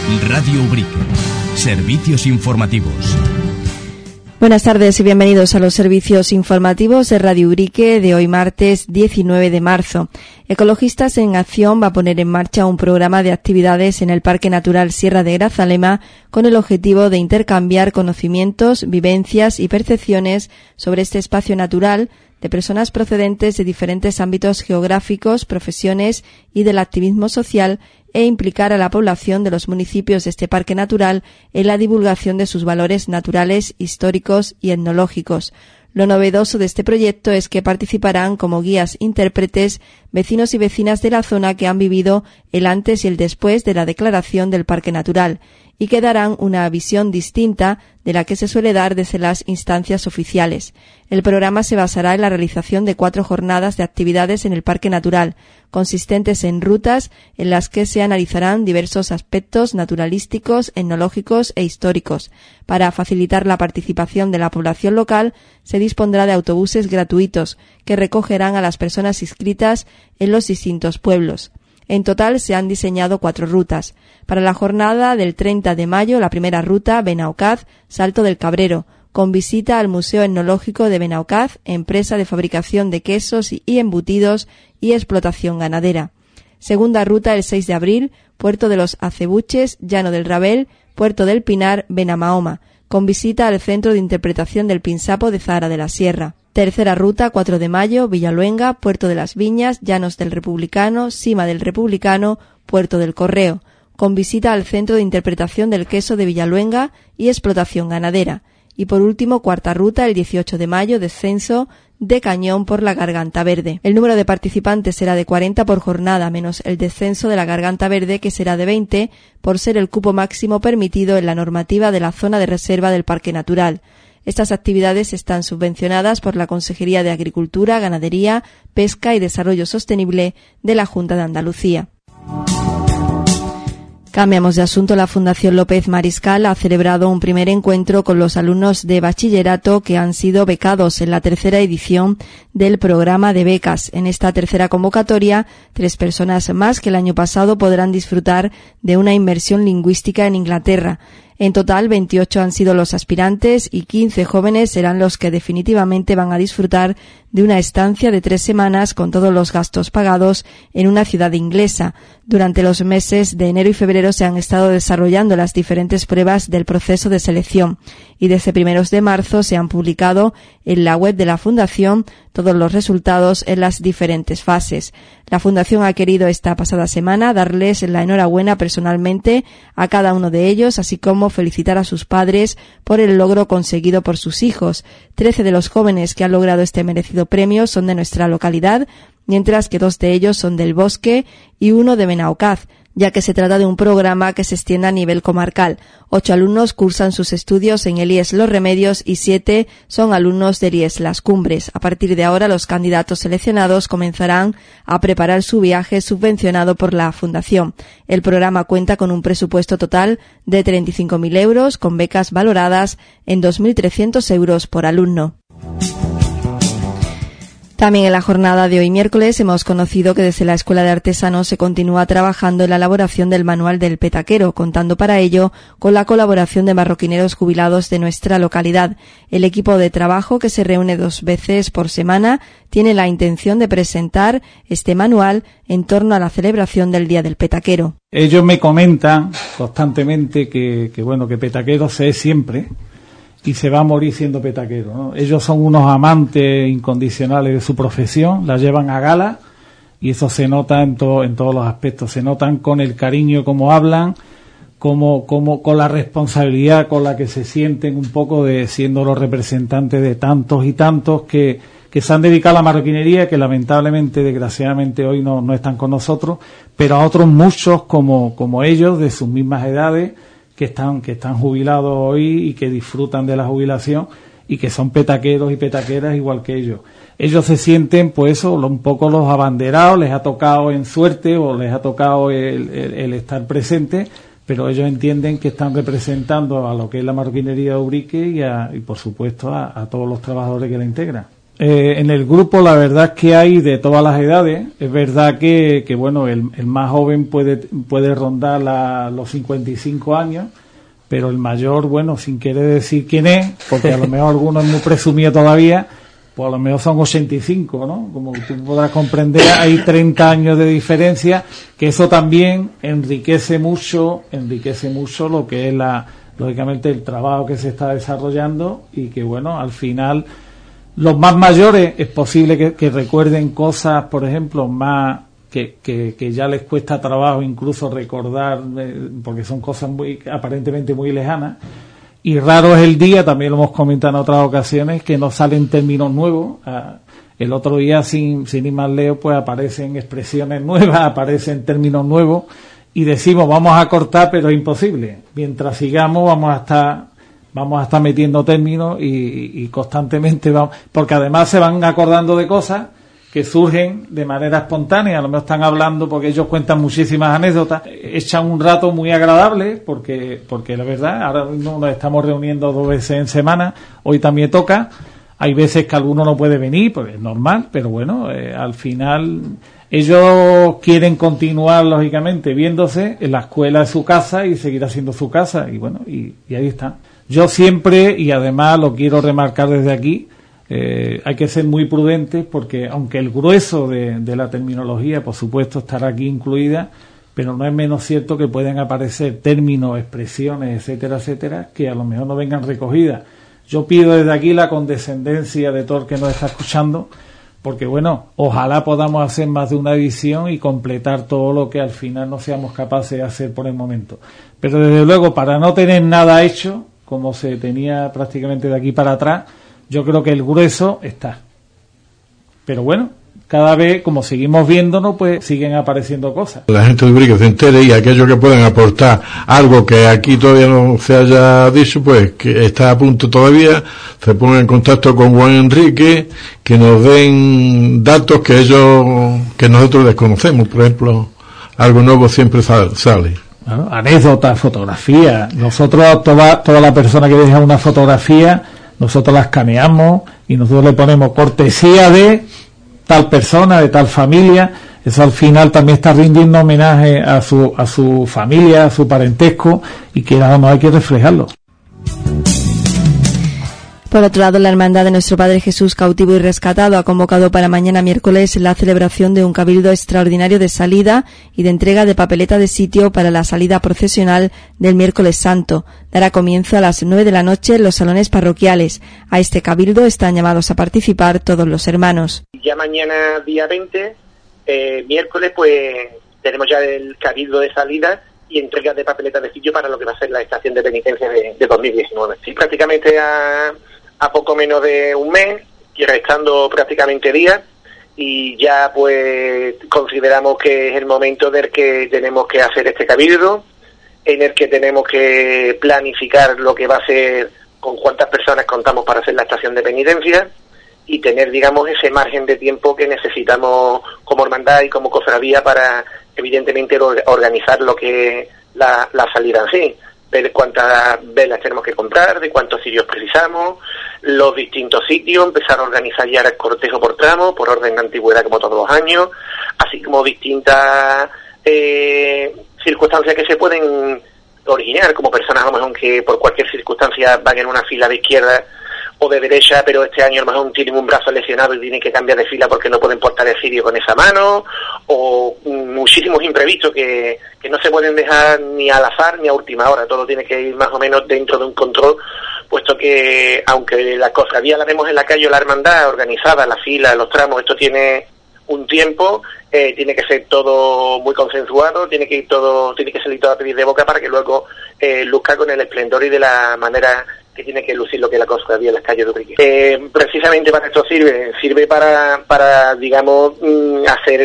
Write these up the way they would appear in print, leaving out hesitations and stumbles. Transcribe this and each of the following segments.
Radio Ubrique. Servicios informativos. Buenas tardes y bienvenidos a los servicios informativos de Radio Ubrique de hoy martes 19 de marzo. Ecologistas en Acción va a poner en marcha un programa de actividades en el Parque Natural Sierra de Grazalema con el objetivo de intercambiar conocimientos, vivencias y percepciones sobre este espacio natural de personas procedentes de diferentes ámbitos geográficos, profesiones y del activismo social e implicar a la población de los municipios de este parque natural en la divulgación de sus valores naturales, históricos y etnológicos. Lo novedoso de este proyecto es que participarán como guías intérpretes vecinos y vecinas de la zona que han vivido el antes y el después de la declaración del parque natural y que darán una visión distinta de la que se suele dar desde las instancias oficiales. El programa se basará en la realización de 4 jornadas de actividades en el Parque Natural, consistentes en rutas en las que se analizarán diversos aspectos naturalísticos, etnológicos e históricos. Para facilitar la participación de la población local, se dispondrá de autobuses gratuitos que recogerán a las personas inscritas en los distintos pueblos. En total se han diseñado 4 rutas. Para la jornada del 30 de mayo, la primera ruta, Benaocaz, Salto del Cabrero, con visita al Museo Etnológico de Benaocaz, empresa de fabricación de quesos y embutidos y explotación ganadera. Segunda ruta, el 6 de abril, Puerto de los Acebuches, Llano del Rabel, Puerto del Pinar, Benamahoma, con visita al Centro de Interpretación del Pinsapo de Zahara de la Sierra. Tercera ruta, 4 de mayo, Villaluenga, Puerto de las Viñas, Llanos del Republicano, Sima del Republicano, Puerto del Correo, con visita al Centro de Interpretación del Queso de Villaluenga y explotación ganadera. Y por último, cuarta ruta, el 18 de mayo, descenso de Cañón por la Garganta Verde. El número de participantes será de 40 por jornada, menos el descenso de la Garganta Verde, que será de 20, por ser el cupo máximo permitido en la normativa de la zona de reserva del Parque Natural. Estas actividades están subvencionadas por la Consejería de Agricultura, Ganadería, Pesca y Desarrollo Sostenible de la Junta de Andalucía. Cambiamos de asunto. La Fundación López Mariscal ha celebrado un primer encuentro con los alumnos de bachillerato que han sido becados en la tercera edición del programa de becas. En esta tercera convocatoria, 3 personas más que el año pasado podrán disfrutar de una inmersión lingüística en Inglaterra. En total, 28 han sido los aspirantes y 15 jóvenes serán los que definitivamente van a disfrutar de una estancia de 3 semanas con todos los gastos pagados en una ciudad inglesa. Durante los meses de enero y febrero se han estado desarrollando las diferentes pruebas del proceso de selección y desde primeros de marzo se han publicado en la web de la Fundación todos los resultados en las diferentes fases. La Fundación ha querido esta pasada semana darles la enhorabuena personalmente a cada uno de ellos, así como felicitar a sus padres por el logro conseguido por sus hijos. 13 de los jóvenes que han logrado este merecido premio son de nuestra localidad, mientras que 2 de ellos son del Bosque y 1 de Benaocaz, ya que se trata de un programa que se extiende a nivel comarcal. 8 alumnos cursan sus estudios en el IES Los Remedios y 7 son alumnos del IES Las Cumbres. A partir de ahora, los candidatos seleccionados comenzarán a preparar su viaje subvencionado por la Fundación. El programa cuenta con un presupuesto total de 35.000 euros, con becas valoradas en 2.300 euros por alumno. También en la jornada de hoy miércoles hemos conocido que desde la Escuela de Artesanos se continúa trabajando en la elaboración del manual del petaquero, contando para ello con la colaboración de marroquineros jubilados de nuestra localidad. El equipo de trabajo, que se reúne 2 veces por semana, tiene la intención de presentar este manual en torno a la celebración del Día del Petaquero. Ellos me comentan constantemente que petaquero se es siempre y se va a morir siendo petaquero, ¿no? Ellos son unos amantes incondicionales de su profesión, la llevan a gala y eso se nota en todos los aspectos. Se notan con el cariño como hablan, como con la responsabilidad con la que se sienten un poco de siendo los representantes de tantos y tantos que se han dedicado a la marroquinería, que lamentablemente, desgraciadamente hoy no están con nosotros, pero a otros muchos como ellos de sus mismas edades que están jubilados hoy y que disfrutan de la jubilación y que son petaqueros y petaqueras igual que ellos. Ellos se sienten, pues eso, un poco los abanderados, les ha tocado en suerte o les ha tocado el estar presentes, pero ellos entienden que están representando a lo que es la marroquinería de Ubrique y por supuesto a todos los trabajadores que la integran. en el grupo la verdad es que hay de todas las edades. Es verdad que bueno, el más joven puede rondar los 55 años, pero el mayor, bueno, sin querer decir quién es, porque a lo mejor alguno es muy presumido todavía, pues a lo mejor son 85, ¿no? Como tú podrás comprender, hay 30 años de diferencia, que eso también enriquece mucho lo que es lógicamente el trabajo que se está desarrollando, y que bueno, al final los más mayores es posible que recuerden cosas, por ejemplo, más que ya les cuesta trabajo incluso recordar, porque son cosas aparentemente muy lejanas. Y raro es el día, también lo hemos comentado en otras ocasiones, que nos salen términos nuevos. El otro día, sin ir más lejos, pues aparecen expresiones nuevas, aparecen términos nuevos, y decimos vamos a cortar, pero es imposible. Mientras sigamos vamos a estar metiendo términos y constantemente vamos, porque además se van acordando de cosas que surgen de manera espontánea. A lo mejor están hablando, porque ellos cuentan muchísimas anécdotas, echan un rato muy agradable, porque la verdad, ahora mismo nos estamos reuniendo 2 veces en semana, hoy también toca. Hay veces que alguno no puede venir, pues es normal, pero bueno, al final ellos quieren continuar, lógicamente, viéndose. En la escuela es su casa y seguirá siendo su casa, y bueno, y ahí está. Yo siempre, y además lo quiero remarcar desde aquí, hay que ser muy prudentes, porque aunque el grueso de la terminología, por supuesto, estará aquí incluida, pero no es menos cierto que pueden aparecer términos, expresiones, etcétera, etcétera, que a lo mejor no vengan recogidas. Yo pido desde aquí la condescendencia de todo el que nos está escuchando, porque bueno, ojalá podamos hacer más de una edición y completar todo lo que al final no seamos capaces de hacer por el momento. Pero desde luego, para no tener nada hecho, como se tenía prácticamente de aquí para atrás, yo creo que el grueso está. Pero bueno, cada vez, como seguimos viéndonos, pues siguen apareciendo cosas. La gente de Ubrique se entere, y aquellos que pueden aportar algo que aquí todavía no se haya dicho, pues que está a punto todavía, se pongan en contacto con Juan Enrique, que nos den datos que nosotros desconocemos. Por ejemplo, algo nuevo siempre sale. Bueno, anécdotas, fotografías. Nosotros, toda la persona que deja una fotografía, nosotros la escaneamos y nosotros le ponemos cortesía de tal persona, de tal familia. Eso al final también está rindiendo homenaje a su familia, a su parentesco, y que nada más hay que reflejarlo. Por otro lado, la Hermandad de Nuestro Padre Jesús Cautivo y Rescatado ha convocado para mañana miércoles la celebración de un cabildo extraordinario de salida y de entrega de papeleta de sitio para la salida procesional del miércoles santo. Dará comienzo a las 9 de la noche en los salones parroquiales. A este cabildo están llamados a participar todos los hermanos. Ya mañana, día 20, miércoles, pues tenemos ya el cabildo de salida y entrega de papeletas de sitio para lo que va a ser la estación de penitencia de 2019. Sí, prácticamente a poco menos de un mes, y restando prácticamente días, y ya pues consideramos que es el momento del que tenemos que hacer este cabildo, en el que tenemos que planificar lo que va a ser, con cuántas personas contamos para hacer la estación de penitencia, y tener, digamos, ese margen de tiempo que necesitamos como hermandad y como cofradía para, evidentemente, organizar lo que la salida en sí. Ver cuántas velas tenemos que comprar, de cuántos sitios precisamos, los distintos sitios, empezar a organizar ya el cortejo por tramo, por orden de antigüedad como todos los años, así como distintas circunstancias que se pueden originar, como personas a lo mejor que por cualquier circunstancia van en una fila de izquierda o de derecha, pero este año a lo mejor tienen un brazo lesionado y tienen que cambiar de fila porque no pueden portar el cirio con esa mano, o muchísimos imprevistos que no se pueden dejar ni al azar ni a última hora. Todo tiene que ir más o menos dentro de un control, puesto que aunque la cofradía la vemos en la calle o la hermandad organizada, la fila, los tramos, esto tiene un tiempo, tiene que ser todo muy consensuado, tiene que salir todo a pedir de boca para que luego luzca con el esplendor y de la manera que tiene que lucir lo que es la cofradía en las calles de Ubrique. Precisamente para esto sirve para digamos, hacer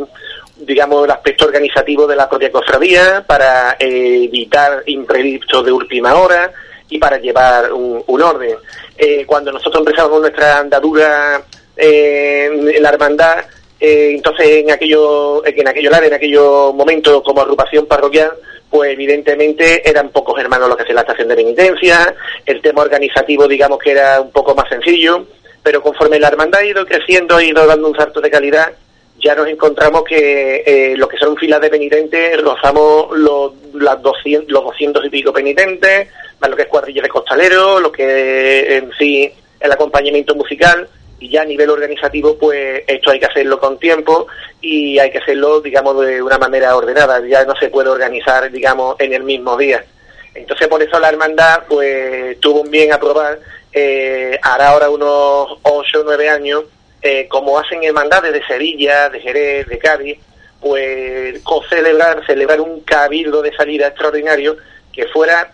el aspecto organizativo de la propia cofradía, para evitar imprevistos de última hora y para llevar un orden. Cuando nosotros empezamos con nuestra andadura en la hermandad, entonces en aquellos momentos como agrupación parroquial, pues evidentemente eran pocos hermanos los que hacían la estación de penitencia, el tema organizativo digamos que era un poco más sencillo, pero conforme la hermandad ha ido creciendo, ha ido dando un salto de calidad, ya nos encontramos que lo que son filas de penitentes rozamos los 200 y pico penitentes, más lo que es cuadrilla de costaleros, lo que en sí el acompañamiento musical, y ya a nivel organizativo pues esto hay que hacerlo con tiempo y hay que hacerlo, digamos, de una manera ordenada. Ya no se puede organizar, digamos, en el mismo día. Entonces por eso la hermandad pues tuvo un bien a probar, hará ahora unos 8 o 9 años, como hacen hermandades de Sevilla, de Jerez, de Cádiz, pues celebrar un cabildo de salida extraordinario que fuera,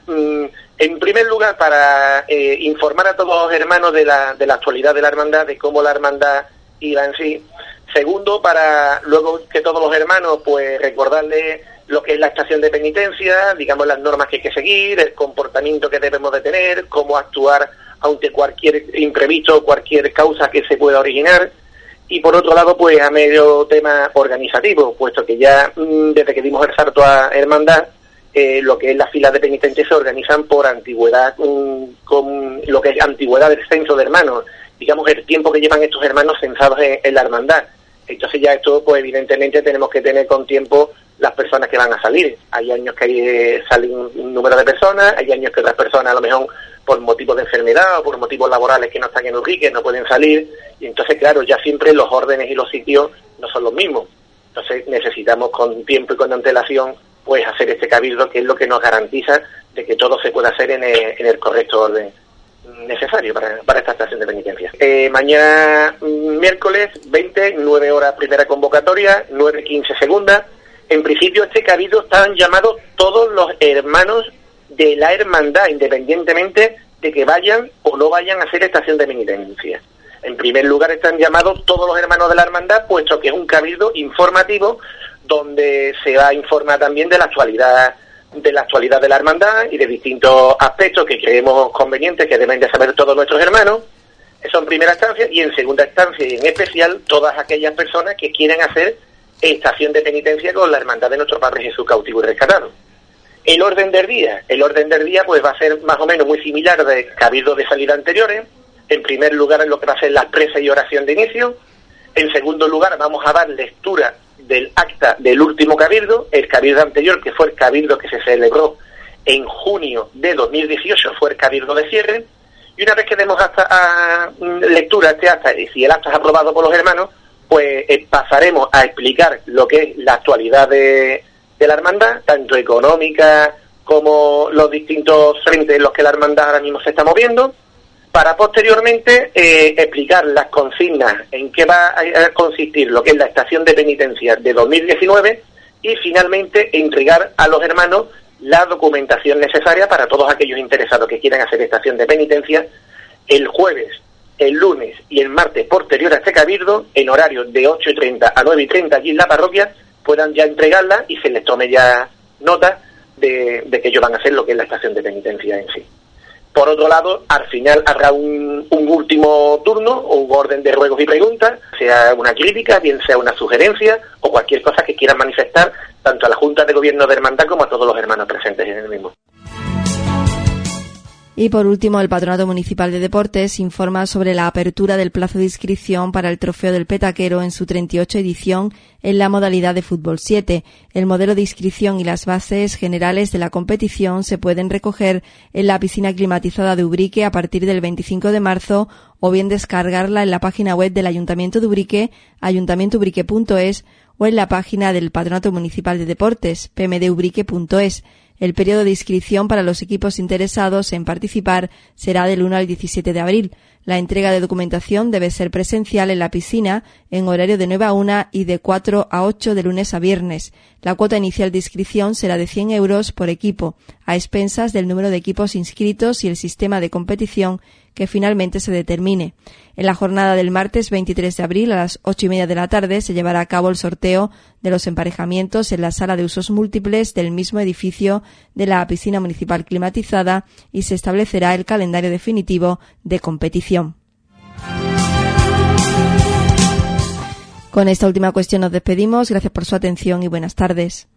en primer lugar, para informar a todos los hermanos de la actualidad de la hermandad, de cómo la hermandad iba en sí. Segundo, para luego que todos los hermanos pues recordarles lo que es la estación de penitencia, digamos las normas que hay que seguir, el comportamiento que debemos de tener, cómo actuar ante cualquier imprevisto, cualquier causa que se pueda originar. Y por otro lado, pues a medio tema organizativo, puesto que ya desde que dimos el salto a hermandad, lo que es las filas de penitentes se organizan por antigüedad, con lo que es antigüedad del censo de hermanos, digamos el tiempo que llevan estos hermanos censados en la hermandad. Entonces ya esto, pues evidentemente tenemos que tener con tiempo las personas que van a salir. Hay años que salen un número de personas, hay años que otras personas a lo mejor por motivos de enfermedad o por motivos laborales que no están en Ubrique no pueden salir, y entonces claro, ya siempre los órdenes y los sitios no son los mismos. Entonces necesitamos con tiempo y con antelación pues hacer este cabildo, que es lo que nos garantiza de que todo se pueda hacer en el correcto orden necesario para esta estación de penitencia. Mañana miércoles 20, 9 horas primera convocatoria, 9:15 segunda. En principio este cabildo están llamados todos los hermanos de la hermandad, independientemente de que vayan o no vayan a hacer estación de penitencia. En primer lugar están llamados todos los hermanos de la hermandad, puesto que es un cabildo informativo donde se va a informar también de la actualidad de la hermandad y de distintos aspectos que creemos convenientes que deben de saber todos nuestros hermanos. Eso en primera instancia, y en segunda instancia y en especial todas aquellas personas que quieran hacer estación de penitencia con la hermandad de nuestro Padre Jesús cautivo y rescatado. El orden del día pues va a ser más o menos muy similar de cabildo de salida anteriores. En primer lugar, en lo que va a ser la presa y oración de inicio. En segundo lugar, vamos a dar lectura del acta del último cabildo, el cabildo anterior, que fue el cabildo que se celebró en junio de 2018, fue el cabildo de cierre. Y una vez que demos lectura a este acta, y si el acta es aprobado por los hermanos, pues pasaremos a explicar lo que es la actualidad de la hermandad, tanto económica como los distintos frentes en los que la hermandad ahora mismo se está moviendo, para posteriormente explicar las consignas en qué va a consistir lo que es la estación de penitencia de 2019 y finalmente entregar a los hermanos la documentación necesaria para todos aquellos interesados que quieran hacer estación de penitencia el jueves, el lunes y el martes posterior a este cabildo, en horario de 8:30 a 9:30 allí en la parroquia, puedan ya entregarla y se les tome ya nota de que ellos van a hacer lo que es la estación de penitencia en sí. Por otro lado, al final habrá un último turno o un orden de ruegos y preguntas, sea una crítica, bien sea una sugerencia o cualquier cosa que quieran manifestar tanto a la Junta de Gobierno de Hermandad como a todos los hermanos presentes en el mismo. Y por último, el Patronato Municipal de Deportes informa sobre la apertura del plazo de inscripción para el Trofeo del Petaquero en su 38 edición en la modalidad de Fútbol 7. El modelo de inscripción y las bases generales de la competición se pueden recoger en la piscina climatizada de Ubrique a partir del 25 de marzo o bien descargarla en la página web del Ayuntamiento de Ubrique, ayuntamientoubrique.es, o en la página del Patronato Municipal de Deportes, pmdubrique.es. El periodo de inscripción para los equipos interesados en participar será del 1 al 17 de abril. La entrega de documentación debe ser presencial en la piscina en horario de 9 a 1 y de 4 a 8 de lunes a viernes. La cuota inicial de inscripción será de 100 euros por equipo, a expensas del número de equipos inscritos y el sistema de competición que finalmente se determine. En la jornada del martes 23 de abril a las 8:30 de la tarde se llevará a cabo el sorteo de los emparejamientos en la sala de usos múltiples del mismo edificio de la piscina municipal climatizada y se establecerá el calendario definitivo de competición. Con esta última cuestión nos despedimos. Gracias por su atención y buenas tardes.